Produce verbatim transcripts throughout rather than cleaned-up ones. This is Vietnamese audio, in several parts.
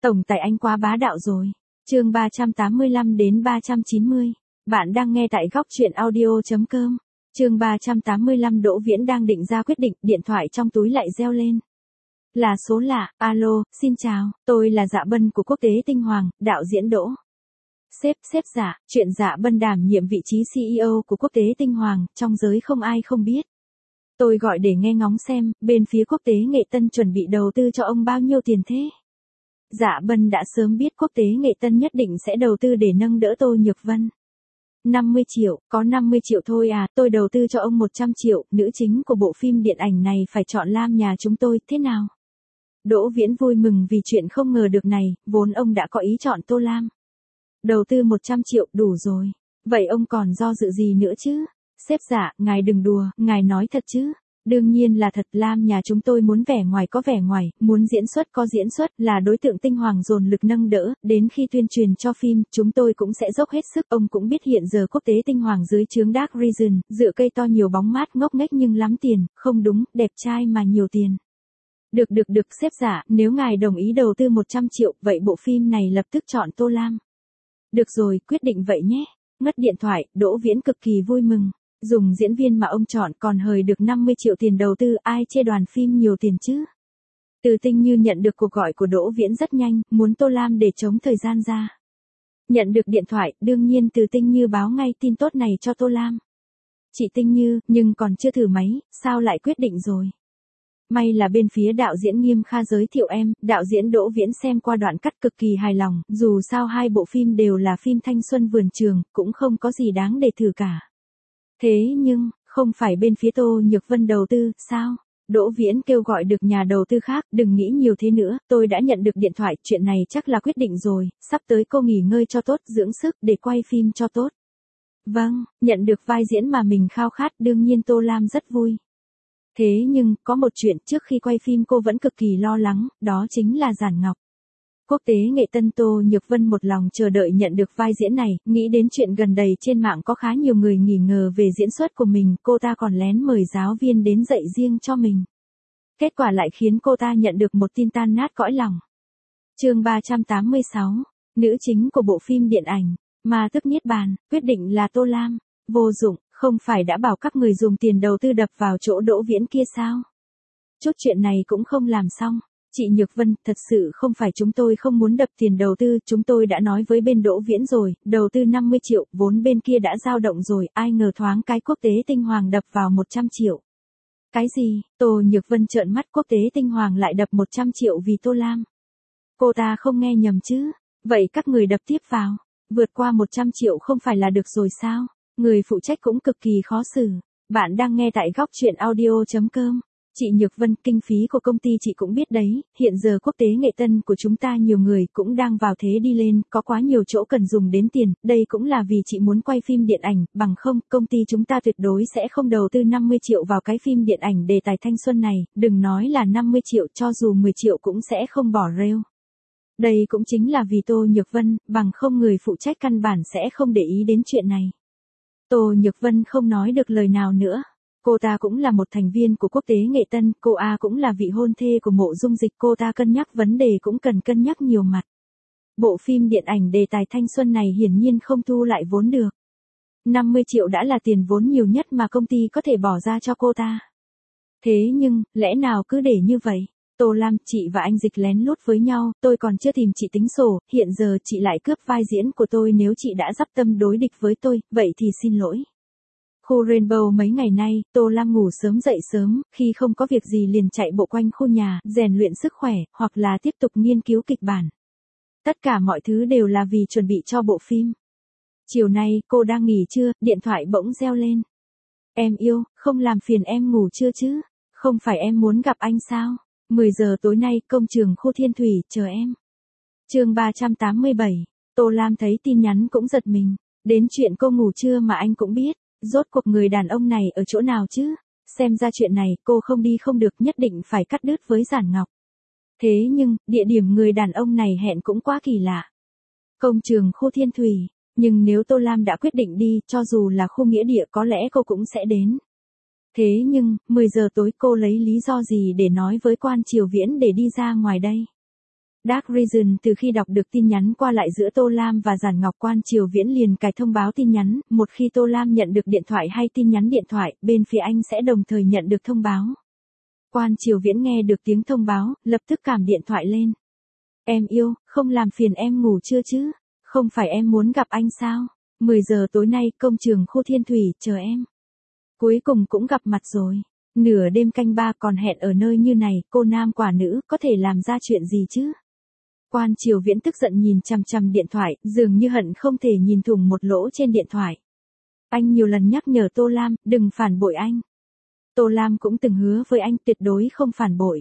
Tổng tài anh quá bá đạo rồi. Chương ba trăm tám mươi lăm đến ba trăm chín mươi. Bạn đang nghe tại góc truyện audio chấm com. Chương ba trăm tám mươi lăm Đỗ Viễn đang định ra quyết định, điện thoại trong túi lại reo lên. Là số lạ, alo, xin chào, tôi là Dạ Bân của Quốc tế Tinh Hoàng, đạo diễn Đỗ. Sếp, sếp Dạ, chuyện Dạ Bân đảm nhiệm vị trí xê e ô của Quốc tế Tinh Hoàng, trong giới không ai không biết. Tôi gọi để nghe ngóng xem, bên phía Quốc tế Nghệ Tân chuẩn bị đầu tư cho ông bao nhiêu tiền thế? Dạ Bân đã sớm biết Quốc tế Nghệ Tân nhất định sẽ đầu tư để nâng đỡ Tô Nhược Vân. năm mươi triệu, có năm mươi triệu thôi à, tôi đầu tư cho ông một trăm triệu, nữ chính của bộ phim điện ảnh này phải chọn Lam nhà chúng tôi, thế nào? Đỗ Viễn vui mừng vì chuyện không ngờ được này, vốn ông đã có ý chọn Tô Lam. Đầu tư một trăm triệu, đủ rồi. Vậy ông còn do dự gì nữa chứ? Sếp Dạ, ngài đừng đùa, ngài nói thật chứ? Đương nhiên là thật, Lam nhà chúng tôi muốn vẻ ngoài có vẻ ngoài, muốn diễn xuất có diễn xuất, là đối tượng Tinh Hoàng dồn lực nâng đỡ, đến khi tuyên truyền cho phim, chúng tôi cũng sẽ dốc hết sức. Ông cũng biết hiện giờ Quốc tế Tinh Hoàng dưới trướng Dark Region, dựa cây to nhiều bóng mát ngốc nghếch nhưng lắm tiền, không đúng, đẹp trai mà nhiều tiền. Được được được, sếp Dạ, nếu ngài đồng ý đầu tư một trăm triệu, vậy bộ phim này lập tức chọn Tô Lam. Được rồi, quyết định vậy nhé. Ngắt điện thoại, Đỗ Viễn cực kỳ vui mừng. Dùng diễn viên mà ông chọn còn hời được năm mươi triệu tiền đầu tư, ai chê đoàn phim nhiều tiền chứ? Từ Tinh Như nhận được cuộc gọi của Đỗ Viễn rất nhanh, muốn Tô Lam để chống thời gian ra. Nhận được điện thoại, đương nhiên Từ Tinh Như báo ngay tin tốt này cho Tô Lam. Chị Tinh Như, nhưng còn chưa thử máy, sao lại quyết định rồi? May là bên phía đạo diễn Nghiêm Kha giới thiệu em, đạo diễn Đỗ Viễn xem qua đoạn cắt cực kỳ hài lòng, dù sao hai bộ phim đều là phim thanh xuân vườn trường, cũng không có gì đáng để thử cả. Thế nhưng, không phải bên phía Tô Nhược Vân đầu tư, sao? Đỗ Viễn kêu gọi được nhà đầu tư khác, đừng nghĩ nhiều thế nữa, tôi đã nhận được điện thoại, chuyện này chắc là quyết định rồi, sắp tới cô nghỉ ngơi cho tốt, dưỡng sức, để quay phim cho tốt. Vâng, nhận được vai diễn mà mình khao khát, đương nhiên Tô Lam rất vui. Thế nhưng, có một chuyện trước khi quay phim cô vẫn cực kỳ lo lắng, đó chính là Giản Ngọc. Quốc tế Nghệ Tân Tô Nhược Vân một lòng chờ đợi nhận được vai diễn này, nghĩ đến chuyện gần đây trên mạng có khá nhiều người nghi ngờ về diễn xuất của mình, cô ta còn lén mời giáo viên đến dạy riêng cho mình. Kết quả lại khiến cô ta nhận được một tin tan nát cõi lòng. Chương ba trăm tám mươi sáu, nữ chính của bộ phim điện ảnh, Ma Tức Niết Bàn, quyết định là Tô Lam. Vô dụng, không phải đã bảo các người dùng tiền đầu tư đập vào chỗ Đỗ Viễn kia sao? Chút chuyện này cũng không làm xong. Chị Nhược Vân, thật sự không phải chúng tôi không muốn đập tiền đầu tư, chúng tôi đã nói với bên Đỗ Viễn rồi, đầu tư năm mươi triệu, vốn bên kia đã dao động rồi, ai ngờ thoáng cái Quốc tế Tinh Hoàng đập vào một trăm triệu. Cái gì? Tô Nhược Vân trợn mắt, Quốc tế Tinh Hoàng lại đập một trăm triệu vì Tô Lam. Cô ta không nghe nhầm chứ? Vậy các người đập tiếp vào, vượt qua một trăm triệu không phải là được rồi sao? Người phụ trách cũng cực kỳ khó xử. Bạn đang nghe tại góc truyện audio chấm com. Chị Nhược Vân, kinh phí của công ty chị cũng biết đấy, hiện giờ Quốc tế Nghệ Tân của chúng ta nhiều người cũng đang vào thế đi lên, có quá nhiều chỗ cần dùng đến tiền, đây cũng là vì chị muốn quay phim điện ảnh, bằng không, công ty chúng ta tuyệt đối sẽ không đầu tư năm mươi triệu vào cái phim điện ảnh đề tài thanh xuân này, đừng nói là năm mươi triệu, cho dù mười triệu cũng sẽ không bỏ rêu. Đây cũng chính là vì Tô Nhược Vân, bằng không người phụ trách căn bản sẽ không để ý đến chuyện này. Tô Nhược Vân không nói được lời nào nữa. Cô ta cũng là một thành viên của Quốc tế Nghệ Tân, cô A cũng là vị hôn thê của Mộ Dung Dịch, cô ta cân nhắc vấn đề cũng cần cân nhắc nhiều mặt. Bộ phim điện ảnh đề tài thanh xuân này hiển nhiên không thu lại vốn được. năm mươi triệu đã là tiền vốn nhiều nhất mà công ty có thể bỏ ra cho cô ta. Thế nhưng, lẽ nào cứ để như vậy? Tô Lam, chị và anh Dịch lén lút với nhau, tôi còn chưa tìm chị tính sổ, hiện giờ chị lại cướp vai diễn của tôi, nếu chị đã dắp tâm đối địch với tôi, vậy thì xin lỗi. Khu Rainbow mấy ngày nay, Tô Lam ngủ sớm dậy sớm, khi không có việc gì liền chạy bộ quanh khu nhà, rèn luyện sức khỏe, hoặc là tiếp tục nghiên cứu kịch bản. Tất cả mọi thứ đều là vì chuẩn bị cho bộ phim. Chiều nay, cô đang nghỉ trưa, điện thoại bỗng reo lên. Em yêu, không làm phiền em ngủ trưa chứ? Không phải em muốn gặp anh sao? mười giờ tối nay, công trường khu Thiên Thủy, chờ em. Chương ba trăm tám mươi bảy, Tô Lam thấy tin nhắn cũng giật mình. Đến chuyện cô ngủ trưa mà anh cũng biết. Rốt cuộc người đàn ông này ở chỗ nào chứ? Xem ra chuyện này cô không đi không được, nhất định phải cắt đứt với Giản Ngọc. Thế nhưng, địa điểm người đàn ông này hẹn cũng quá kỳ lạ. Công trường khu Thiên Thủy, nhưng nếu Tô Lam đã quyết định đi, cho dù là khu nghĩa địa có lẽ cô cũng sẽ đến. Thế nhưng, mười giờ tối cô lấy lý do gì để nói với quan Triều Viễn để đi ra ngoài đây? Dark Region từ khi đọc được tin nhắn qua lại giữa Tô Lam và Giản Ngọc, Quan Triều Viễn liền cài thông báo tin nhắn, một khi Tô Lam nhận được điện thoại hay tin nhắn điện thoại, bên phía anh sẽ đồng thời nhận được thông báo. Quan Triều Viễn nghe được tiếng thông báo, lập tức cảm điện thoại lên. Em yêu, không làm phiền em ngủ chưa chứ? Không phải em muốn gặp anh sao? mười giờ tối nay, công trường khu Thiên Thủy, chờ em. Cuối cùng cũng gặp mặt rồi. Nửa đêm canh ba còn hẹn ở nơi như này, cô nam quả nữ, có thể làm ra chuyện gì chứ? Quan Triều Viễn tức giận nhìn chằm chằm điện thoại, dường như hận không thể nhìn thủng một lỗ trên điện thoại. Anh nhiều lần nhắc nhở Tô Lam, đừng phản bội anh. Tô Lam cũng từng hứa với anh tuyệt đối không phản bội.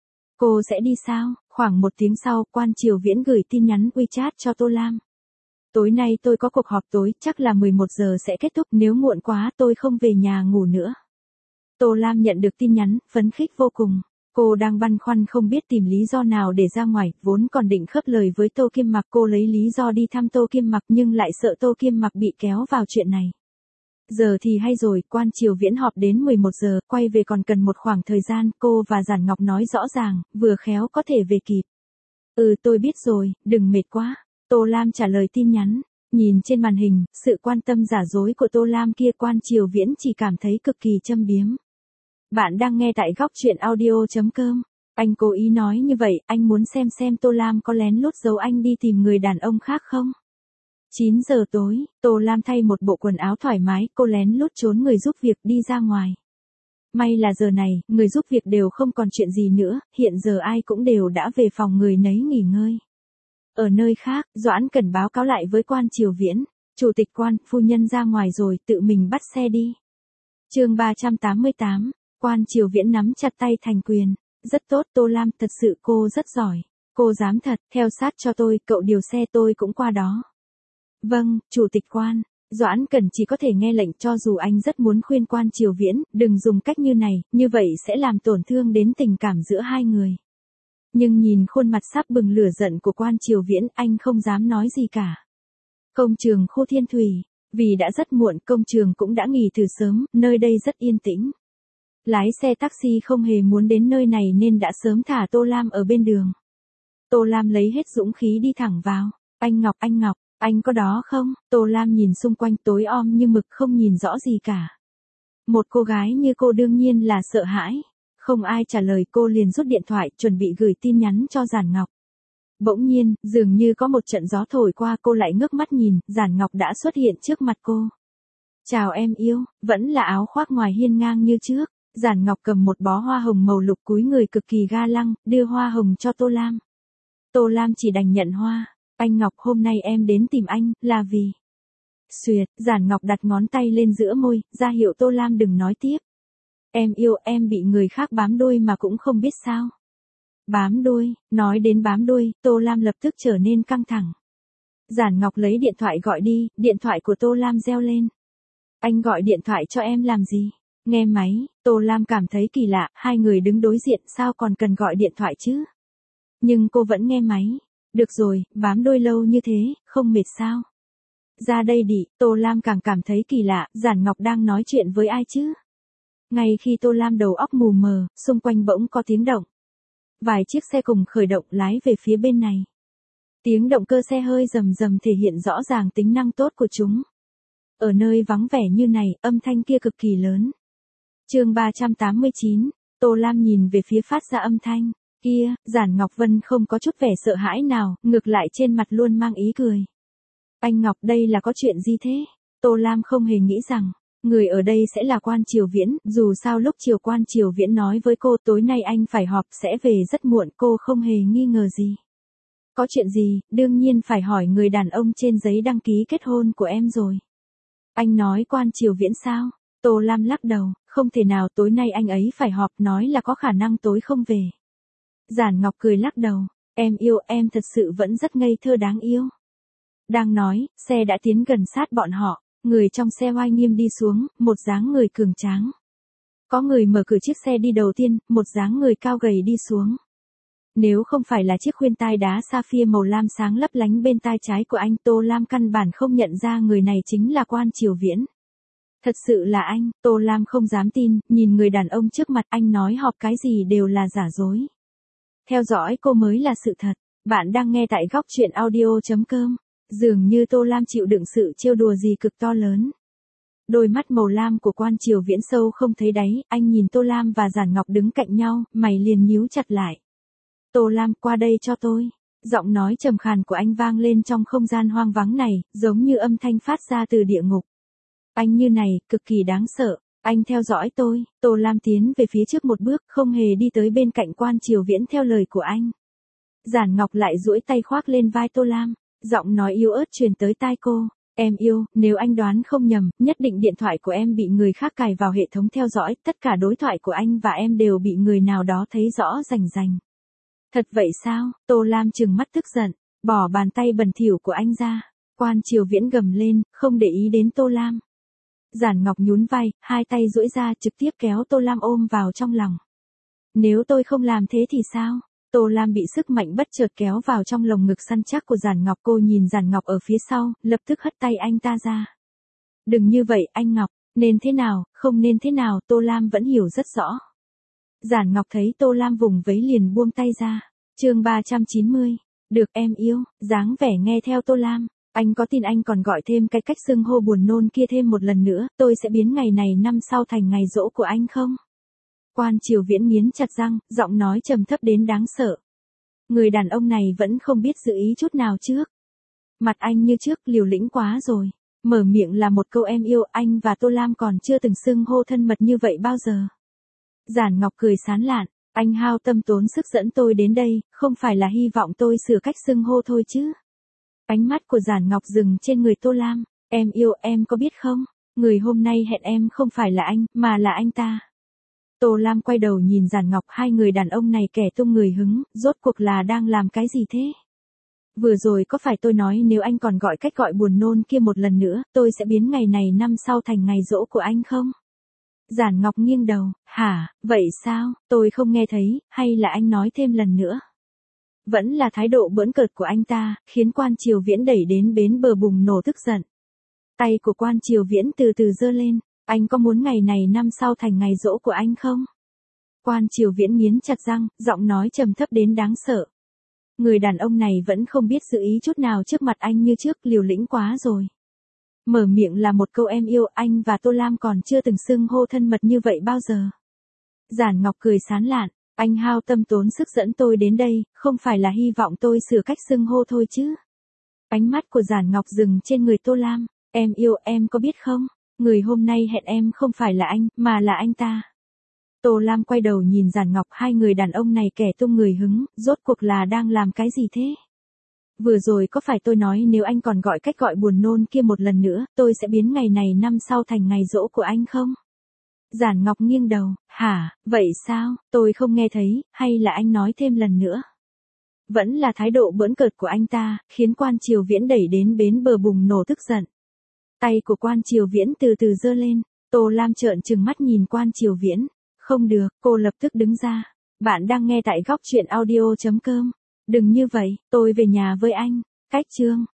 Cô sẽ đi sao? Khoảng một tiếng sau, Quan Triều Viễn gửi tin nhắn WeChat cho Tô Lam. Tối nay tôi có cuộc họp tối, chắc là mười một giờ sẽ kết thúc, nếu muộn quá tôi không về nhà ngủ nữa. Tô Lam nhận được tin nhắn, phấn khích vô cùng. Cô đang băn khoăn không biết tìm lý do nào để ra ngoài, vốn còn định khớp lời với Tô Kim Mặc, cô lấy lý do đi thăm Tô Kim Mặc nhưng lại sợ Tô Kim Mặc bị kéo vào chuyện này. Giờ thì hay rồi, Quan Triều Viễn họp đến mười một giờ, quay về còn cần một khoảng thời gian, cô và Giản Ngọc nói rõ ràng, vừa khéo có thể về kịp. Ừ tôi biết rồi, đừng mệt quá. Tô Lam trả lời tin nhắn. Nhìn trên màn hình, sự quan tâm giả dối của Tô Lam kia, Quan Triều Viễn chỉ cảm thấy cực kỳ châm biếm. Bạn đang nghe tại góc truyện audio chấm com. Anh cố ý nói như vậy, anh muốn xem xem Tô Lam có lén lút giấu anh đi tìm người đàn ông khác không? chín giờ tối, Tô Lam thay một bộ quần áo thoải mái, cô lén lút trốn người giúp việc đi ra ngoài. May là giờ này, người giúp việc đều không còn chuyện gì nữa, hiện giờ ai cũng đều đã về phòng người nấy nghỉ ngơi. Ở nơi khác, Doãn Cẩn báo cáo lại với Quan Triều Viễn. Chủ tịch Quan, phu nhân ra ngoài rồi, tự mình bắt xe đi. Chương ba trăm tám mươi tám, Quan Triều Viễn nắm chặt tay thành quyền. Rất tốt Tô Lam, thật sự cô rất giỏi. Cô dám thật, theo sát cho tôi, cậu điều xe tôi cũng qua đó. Vâng, Chủ tịch Quan. Doãn Cẩn chỉ có thể nghe lệnh, cho dù anh rất muốn khuyên Quan Triều Viễn, đừng dùng cách như này, như vậy sẽ làm tổn thương đến tình cảm giữa hai người. Nhưng nhìn khuôn mặt sắp bừng lửa giận của Quan Triều Viễn, anh không dám nói gì cả. Công trường khu Thiên Thủy. Vì đã rất muộn, công trường cũng đã nghỉ từ sớm, nơi đây rất yên tĩnh. Lái xe taxi không hề muốn đến nơi này nên đã sớm thả Tô Lam ở bên đường. Tô Lam lấy hết dũng khí đi thẳng vào. Anh Ngọc, anh Ngọc, anh có đó không? Tô Lam nhìn xung quanh tối om như mực, không nhìn rõ gì cả. Một cô gái như cô đương nhiên là sợ hãi. Không ai trả lời, cô liền rút điện thoại, chuẩn bị gửi tin nhắn cho Giản Ngọc. Bỗng nhiên, dường như có một trận gió thổi qua, cô lại ngước mắt nhìn, Giản Ngọc đã xuất hiện trước mặt cô. Chào em yêu, vẫn là áo khoác ngoài hiên ngang như trước. Giản Ngọc cầm một bó hoa hồng màu lục cúi người cực kỳ ga lăng, đưa hoa hồng cho Tô Lam. Tô Lam chỉ đành nhận hoa. Anh Ngọc, hôm nay em đến tìm anh, là vì... Xuyệt, Giản Ngọc đặt ngón tay lên giữa môi, ra hiệu Tô Lam đừng nói tiếp. Em yêu, em bị người khác bám đuôi mà cũng không biết sao. Bám đuôi, nói đến bám đuôi, Tô Lam lập tức trở nên căng thẳng. Giản Ngọc lấy điện thoại gọi đi, điện thoại của Tô Lam reo lên. Anh gọi điện thoại cho em làm gì? Nghe máy, Tô Lam cảm thấy kỳ lạ, hai người đứng đối diện sao còn cần gọi điện thoại chứ? Nhưng cô vẫn nghe máy. Được rồi, bám đuôi lâu như thế, không mệt sao? Ra đây đi, Tô Lam càng cảm thấy kỳ lạ, Giản Ngọc đang nói chuyện với ai chứ? Ngay khi Tô Lam đầu óc mù mờ, xung quanh bỗng có tiếng động. Vài chiếc xe cùng khởi động lái về phía bên này. Tiếng động cơ xe hơi rầm rầm thể hiện rõ ràng tính năng tốt của chúng. Ở nơi vắng vẻ như này, âm thanh kia cực kỳ lớn. Chương ba trăm tám mươi chín, Tô Lam nhìn về phía phát ra âm thanh kia, Giản Ngọc Vân không có chút vẻ sợ hãi nào, ngược lại trên mặt luôn mang ý cười. Anh Ngọc, đây là có chuyện gì thế? Tô Lam không hề nghĩ rằng người ở đây sẽ là Quan Triều Viễn, dù sao lúc chiều Quan Triều Viễn nói với cô tối nay anh phải họp sẽ về rất muộn, cô không hề nghi ngờ gì. Có chuyện gì, đương nhiên phải hỏi người đàn ông trên giấy đăng ký kết hôn của em rồi. Anh nói Quan Triều Viễn sao? Tô Lam lắc đầu, không thể nào, tối nay anh ấy phải họp, nói là có khả năng tối không về. Giản Ngọc cười lắc đầu, em yêu, em thật sự vẫn rất ngây thơ đáng yêu. Đang nói, xe đã tiến gần sát bọn họ. Người trong xe oai nghiêm đi xuống, một dáng người cường tráng. Có người mở cửa chiếc xe đi đầu tiên, một dáng người cao gầy đi xuống. Nếu không phải là chiếc khuyên tai đá sapphire màu lam sáng lấp lánh bên tai trái của anh, Tô Lam căn bản không nhận ra người này chính là Quan Triều Viễn. Thật sự là anh, Tô Lam không dám tin, nhìn người đàn ông trước mặt, anh nói họp cái gì đều là giả dối. Theo dõi cô mới là sự thật. Bạn đang nghe tại góc chuyện audio chấm com. Dường như Tô Lam chịu đựng sự trêu đùa gì cực to lớn. Đôi mắt màu lam của Quan Triều Viễn sâu không thấy đáy, anh nhìn Tô Lam và Giản Ngọc đứng cạnh nhau, mày liền nhíu chặt lại. Tô Lam, qua đây cho tôi. Giọng nói trầm khàn của anh vang lên trong không gian hoang vắng này, giống như âm thanh phát ra từ địa ngục. Anh như này, cực kỳ đáng sợ. Anh theo dõi tôi. Tô Lam tiến về phía trước một bước, không hề đi tới bên cạnh Quan Triều Viễn theo lời của anh. Giản Ngọc lại duỗi tay khoác lên vai Tô Lam, giọng nói yếu ớt truyền tới tai cô. Em yêu, nếu anh đoán không nhầm, nhất định điện thoại của em bị người khác cài vào hệ thống theo dõi, tất cả đối thoại của anh và em đều bị người nào đó thấy rõ rành rành. Thật vậy sao? Tô Lam trừng mắt tức giận, bỏ bàn tay bẩn thỉu của anh ra. Quan Triều Viễn gầm lên, không để ý đến Tô Lam. Giản Ngọc nhún vai, hai tay duỗi ra trực tiếp kéo Tô Lam ôm vào trong lòng. Nếu tôi không làm thế thì sao? Tô Lam bị sức mạnh bất chợt kéo vào trong lồng ngực săn chắc của Giản Ngọc. Cô nhìn Giản Ngọc ở phía sau, lập tức hất tay anh ta ra. Đừng như vậy anh Ngọc, nên thế nào, không nên thế nào, Tô Lam vẫn hiểu rất rõ. Giản Ngọc thấy Tô Lam vùng vẫy liền buông tay ra. Chương ba trăm chín mươi. Được em yêu, dáng vẻ nghe theo Tô Lam. Anh có tin anh còn gọi thêm cái cách xưng hô buồn nôn kia thêm một lần nữa, tôi sẽ biến ngày này năm sau thành ngày giỗ của anh không? Quan Triều Viễn nghiến chặt răng, giọng nói trầm thấp đến đáng sợ. Người đàn ông này vẫn không biết giữ ý chút nào trước. Mặt anh như trước liều lĩnh quá rồi. Mở miệng là một câu em yêu, anh và Tô Lam còn chưa từng xưng hô thân mật như vậy bao giờ. Giản Ngọc cười sán lạn, anh hao tâm tốn sức dẫn tôi đến đây, không phải là hy vọng tôi sửa cách xưng hô thôi chứ. Ánh mắt của Giản Ngọc dừng trên người Tô Lam. Em yêu, em có biết không? Người hôm nay hẹn em không phải là anh, mà là anh ta. Tô Lam quay đầu nhìn Giản Ngọc, hai người đàn ông này kẻ tung người hứng, rốt cuộc là đang làm cái gì thế? Vừa rồi có phải tôi nói nếu anh còn gọi cách gọi buồn nôn kia một lần nữa, tôi sẽ biến ngày này năm sau thành ngày giỗ của anh không? Giản Ngọc nghiêng đầu, hả, vậy sao, tôi không nghe thấy, hay là anh nói thêm lần nữa? Vẫn là thái độ bỡn cợt của anh ta, khiến Quan Triều Viễn đẩy đến bến bờ bùng nổ tức giận. Tay của Quan Triều Viễn từ từ giơ lên, anh có muốn ngày này năm sau thành ngày giỗ của anh không? Quan Triều Viễn nghiến chặt răng, giọng nói trầm thấp đến đáng sợ. Người đàn ông này vẫn không biết giữ ý chút nào trước mặt anh như trước, liều lĩnh quá rồi. Mở miệng là một câu em yêu, anh và Tô Lam còn chưa từng xưng hô thân mật như vậy bao giờ. Giản Ngọc cười sán lạn, anh hao tâm tốn sức dẫn tôi đến đây, không phải là hy vọng tôi sửa cách xưng hô thôi chứ. Ánh mắt của Giản Ngọc dừng trên người Tô Lam, em yêu, em có biết không? Người hôm nay hẹn em không phải là anh, mà là anh ta. Tô Lam quay đầu nhìn Giản Ngọc, hai người đàn ông này kẻ tung người hứng, rốt cuộc là đang làm cái gì thế? Vừa rồi có phải tôi nói nếu anh còn gọi cách gọi buồn nôn kia một lần nữa, tôi sẽ biến ngày này năm sau thành ngày giỗ của anh không? Giản Ngọc nghiêng đầu, hả, vậy sao, tôi không nghe thấy, hay là anh nói thêm lần nữa? Vẫn là thái độ bỡn cợt của anh ta, khiến Quan Triều Viễn đẩy đến bến bờ bùng nổ tức giận. Tay của Quan Triều Viễn từ từ giơ lên, Tô Lam trợn trừng mắt nhìn Quan Triều Viễn. Không được, cô lập tức đứng ra. Bạn đang nghe tại góc chuyện audio chấm com. Đừng như vậy, tôi về nhà với anh. Cách chương.